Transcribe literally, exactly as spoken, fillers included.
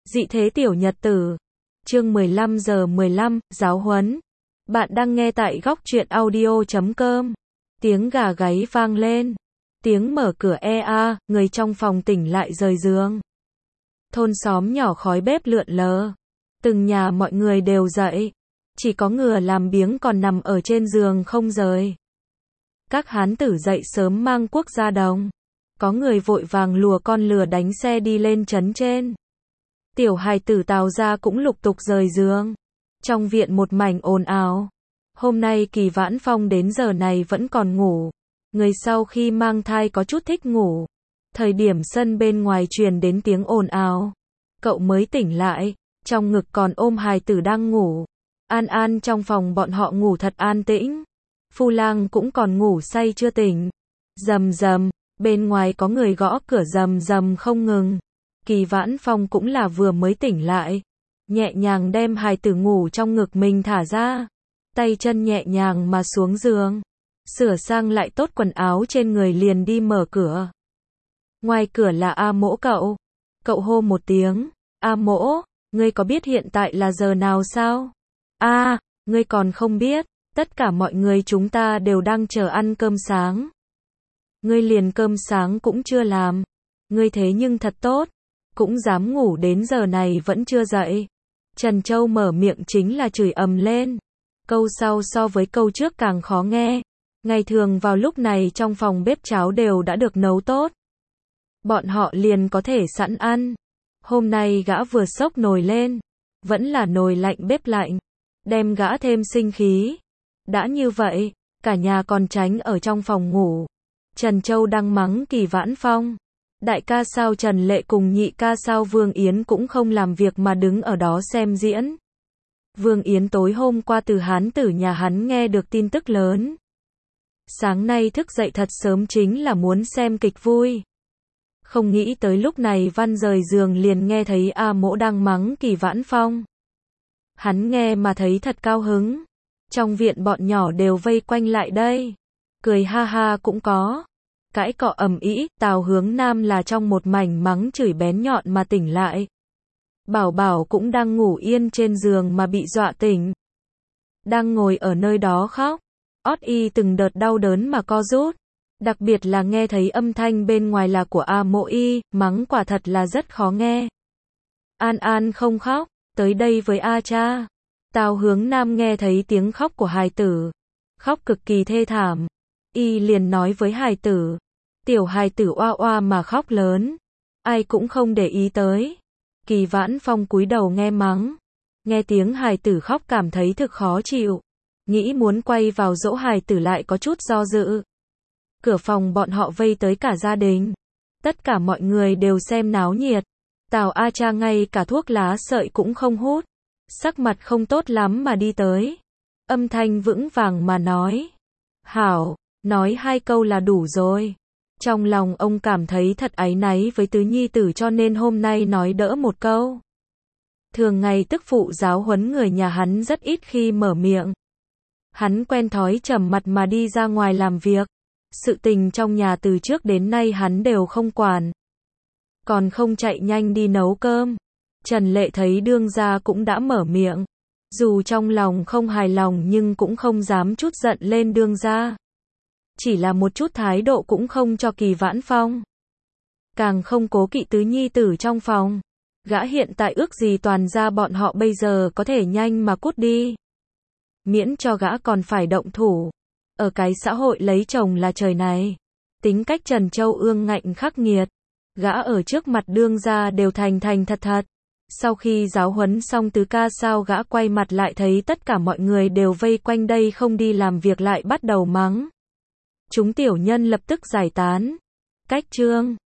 Dị thế tiểu nhật tử. Chương mười lăm giờ mười lăm, giáo huấn. Bạn đang nghe tại góc truyện audio chấm com. Tiếng gà gáy vang lên. Tiếng mở cửa e a, người trong phòng tỉnh lại rời giường. Thôn xóm nhỏ khói bếp lượn lờ. Từng nhà mọi người đều dậy. Chỉ có ngựa làm biếng còn nằm ở trên giường không rời. Các hán tử dậy sớm mang cuốc ra đồng. Có người vội vàng lùa con lừa đánh xe đi lên trấn trên. Tiểu hài tử Tào gia cũng lục tục rời giường. Trong viện một mảnh ồn ào. Hôm nay Kỳ Vãn Phong đến giờ này vẫn còn ngủ. Người sau khi mang thai có chút thích ngủ. Thời điểm sân bên ngoài truyền đến tiếng ồn ào. Cậu mới tỉnh lại. Trong ngực còn ôm hài tử đang ngủ. An An trong phòng bọn họ ngủ thật an tĩnh. Phu Lang cũng còn ngủ say chưa tỉnh. Rầm rầm, bên ngoài có người gõ cửa rầm rầm không ngừng. Kỳ Vãn Phong cũng là vừa mới tỉnh lại. Nhẹ nhàng đem hài tử ngủ trong ngực mình thả ra. Tay chân nhẹ nhàng mà xuống giường. Sửa sang lại tốt quần áo trên người liền đi mở cửa. Ngoài cửa là A Mỗ cậu. Cậu hô một tiếng. A Mỗ, ngươi có biết hiện tại là giờ nào sao? A, ngươi còn không biết. Tất cả mọi người chúng ta đều đang chờ ăn cơm sáng. Ngươi liền cơm sáng cũng chưa làm. Ngươi thế nhưng thật tốt. Cũng dám ngủ đến giờ này vẫn chưa dậy. Trần Châu mở miệng chính là chửi ầm lên. Câu sau so với câu trước càng khó nghe. Ngày thường vào lúc này trong phòng bếp cháo đều đã được nấu tốt. Bọn họ liền có thể sẵn ăn. Hôm nay gã vừa xốc nồi lên. Vẫn là nồi lạnh bếp lạnh. Đem gã thêm sinh khí. Đã như vậy, cả nhà còn tránh ở trong phòng ngủ. Trần Châu đang mắng Kỳ Vãn Phong. Đại ca sao Trần Lệ cùng nhị ca sao Vương Yến cũng không làm việc mà đứng ở đó xem diễn. Vương Yến tối hôm qua từ hán tử nhà hắn nghe được tin tức lớn. Sáng nay thức dậy thật sớm chính là muốn xem kịch vui. Không nghĩ tới lúc này Văn rời giường liền nghe thấy A Mỗ đang mắng Kỳ Vãn Phong. Hắn nghe mà thấy thật cao hứng. Trong viện bọn nhỏ đều vây quanh lại đây. Cười ha ha cũng có. Cãi cọ ầm ĩ, Tào Hướng Nam là trong một mảnh mắng chửi bén nhọn mà tỉnh lại. Bảo Bảo cũng đang ngủ yên trên giường mà bị dọa tỉnh. Đang ngồi ở nơi đó khóc. Ót y từng đợt đau đớn mà co rút. Đặc biệt là nghe thấy âm thanh bên ngoài là của A Mỗ y, mắng quả thật là rất khó nghe. An An không khóc, tới đây với A cha. Tào Hướng Nam nghe thấy tiếng khóc của hài tử. Khóc cực kỳ thê thảm. Y liền nói với hài tử. Tiểu hài tử oa oa mà khóc lớn. Ai cũng không để ý tới. Kỳ Vãn Phong cúi đầu nghe mắng. Nghe tiếng hài tử khóc cảm thấy thực khó chịu. Nghĩ muốn quay vào dỗ hài tử lại có chút do dự. Cửa phòng bọn họ vây tới cả gia đình. Tất cả mọi người đều xem náo nhiệt. Tào A cha ngay cả thuốc lá sợi cũng không hút. Sắc mặt không tốt lắm mà đi tới. Âm thanh vững vàng mà nói. Hảo, nói hai câu là đủ rồi. Trong lòng ông cảm thấy thật áy náy với tứ nhi tử cho nên hôm nay nói đỡ một câu. Thường ngày tức phụ giáo huấn người nhà hắn rất ít khi mở miệng. Hắn quen thói trầm mặt mà đi ra ngoài làm việc. Sự tình trong nhà từ trước đến nay hắn đều không quản. Còn không chạy nhanh đi nấu cơm. Trần Lệ thấy đương gia cũng đã mở miệng. Dù trong lòng không hài lòng nhưng cũng không dám chút giận lên đương gia. Chỉ là một chút thái độ cũng không cho Kỳ Vãn Phong. Càng không cố kỵ tứ nhi tử trong phòng. Gã hiện tại ước gì toàn gia bọn họ bây giờ có thể nhanh mà cút đi. Miễn cho gã còn phải động thủ. Ở cái xã hội lấy chồng là trời này. Tính cách Trần Châu ương ngạnh khắc nghiệt. Gã ở trước mặt đương gia đều thành thành thật thật. Sau khi giáo huấn xong tứ ca sao gã quay mặt lại thấy tất cả mọi người đều vây quanh đây không đi làm việc lại bắt đầu mắng. Chúng tiểu nhân lập tức giải tán. Cách chương